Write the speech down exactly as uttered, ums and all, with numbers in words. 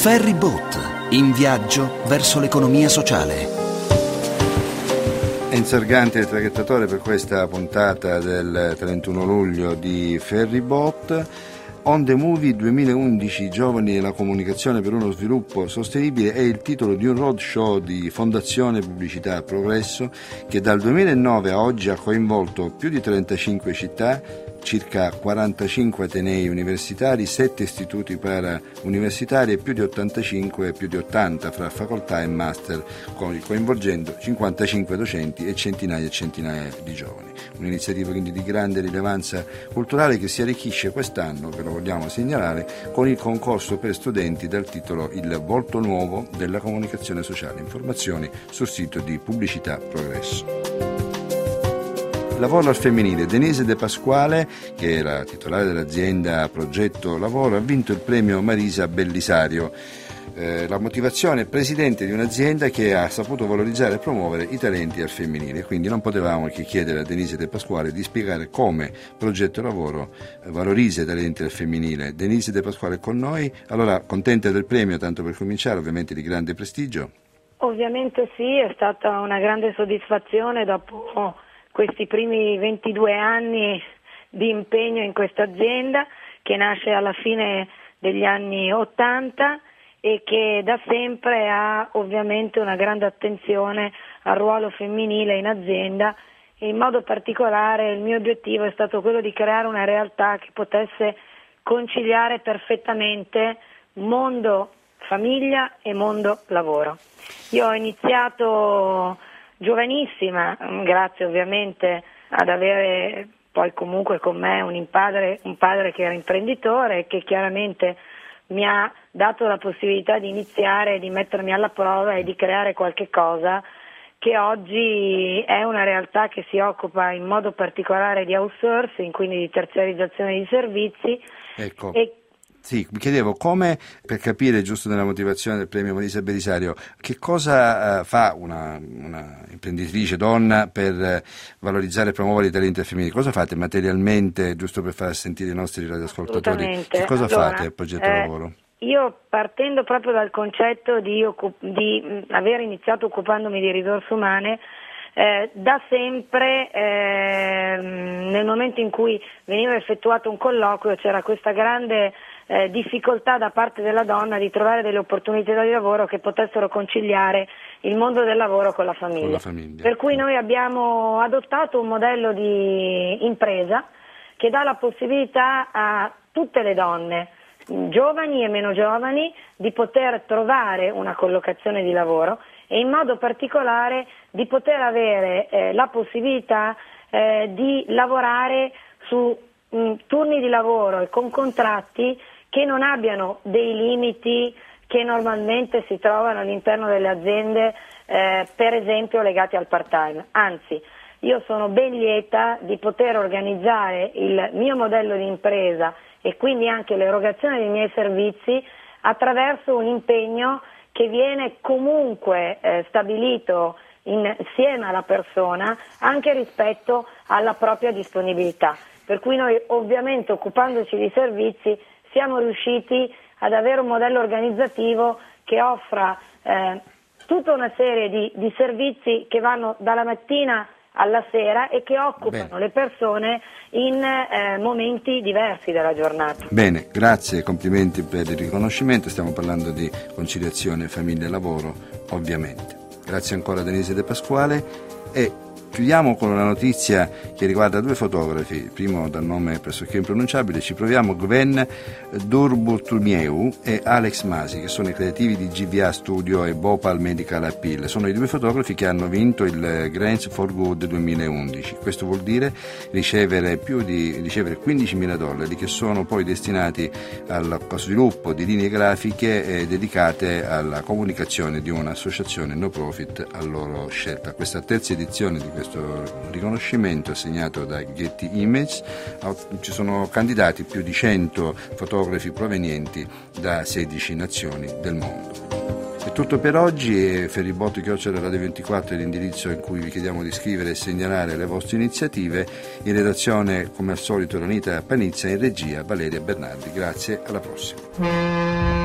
Ferryboat, in viaggio verso l'economia sociale. Enzo Arganti, il traghettatore, per questa puntata del trentuno luglio di Ferryboat. On the Movie duemilaundici, Giovani e la comunicazione per uno sviluppo sostenibile, è il titolo di un roadshow di Fondazione Pubblicità Progresso che dal duemilanove a oggi ha coinvolto più di trentacinque città, circa quarantacinque atenei universitari, sette istituti para-universitari e più di ottantacinque, più di ottanta fra facoltà e master, coinvolgendo cinquantacinque docenti e centinaia e centinaia di giovani. Un'iniziativa quindi di grande rilevanza culturale che si arricchisce quest'anno, ve lo vogliamo segnalare, con il concorso per studenti dal titolo Il volto nuovo della comunicazione sociale. Informazioni sul sito di Pubblicità Progresso. Lavoro al femminile. Denise De Pasquale, che è la titolare dell'azienda Progetto Lavoro, ha vinto il premio Marisa Bellisario. Eh, la motivazione è presidente di un'azienda che ha saputo valorizzare e promuovere i talenti al femminile, quindi non potevamo che chiedere a Denise De Pasquale di spiegare come Progetto Lavoro valorizza i talenti al femminile. Denise De Pasquale è con noi. Allora, contenta del premio, tanto per cominciare, ovviamente di grande prestigio? Ovviamente sì, è stata una grande soddisfazione dopo questi primi ventidue anni di impegno in questa azienda, che nasce alla fine degli anni ottanta e che da sempre ha ovviamente una grande attenzione al ruolo femminile in azienda, e in modo particolare il mio obiettivo è stato quello di creare una realtà che potesse conciliare perfettamente mondo famiglia e mondo lavoro. Io ho iniziato giovanissima, grazie ovviamente ad avere poi comunque con me un padre, un padre che era imprenditore e che chiaramente mi ha dato la possibilità di iniziare, di mettermi alla prova e di creare qualche cosa che oggi è una realtà che si occupa in modo particolare di outsourcing, quindi di terziarizzazione di servizi. Ecco. E Sì, mi chiedevo come, per capire giusto nella motivazione del premio Marisa Bellisario, che cosa uh, fa una, una imprenditrice donna per uh, valorizzare e promuovere i talenti femminili? Cosa fate materialmente, giusto per far sentire i nostri radioascoltatori? Che cosa allora, fate al Progetto eh, Lavoro? Io, partendo proprio dal concetto di, occup- di mh, aver iniziato occupandomi di risorse umane, Eh, da sempre eh, nel momento in cui veniva effettuato un colloquio c'era questa grande eh, difficoltà da parte della donna di trovare delle opportunità di lavoro che potessero conciliare il mondo del lavoro con la famiglia. Con la famiglia. Per cui noi abbiamo adottato un modello di impresa che dà la possibilità a tutte le donne, giovani e meno giovani, di poter trovare una collocazione di lavoro e in modo particolare di poter avere eh, la possibilità eh, di lavorare su mh, turni di lavoro e con contratti che non abbiano dei limiti che normalmente si trovano all'interno delle aziende, eh, per esempio legati al part-time. Anzi, io sono ben lieta di poter organizzare il mio modello di impresa e quindi anche l'erogazione dei miei servizi attraverso un impegno che viene comunque eh, stabilito insieme alla persona anche rispetto alla propria disponibilità. Per cui noi ovviamente, occupandoci di servizi, siamo riusciti ad avere un modello organizzativo che offra eh, tutta una serie di, di servizi che vanno dalla mattina alla sera e che occupano Bene. le persone in eh, momenti diversi della giornata. Bene, grazie e complimenti per il riconoscimento. Stiamo parlando di conciliazione famiglia e lavoro, ovviamente. Grazie ancora a Denise De Pasquale e chiudiamo con una notizia che riguarda due fotografi, il primo dal nome pressoché impronunciabile, ci proviamo, Gwen Durbutumieu e Alex Masi, che sono i creativi di G V A Studio e Bhopal Medical Appeal. Sono i due fotografi che hanno vinto il Grants for Good duemilaundici. Questo vuol dire ricevere più di ricevere quindicimila dollari che sono poi destinati al sviluppo di linee grafiche eh, dedicate alla comunicazione di un'associazione no profit a loro scelta. Questa terza edizione di questo riconoscimento assegnato da Getty Images, ci sono candidati più di cento fotografi provenienti da sedici nazioni del mondo. È tutto per oggi. Ferryboat chiocciola radio ventiquattro è l'indirizzo in cui vi chiediamo di scrivere e segnalare le vostre iniziative. In redazione, come al solito, Ranita Panizza, in regia Valeria Bernardi. Grazie, alla prossima.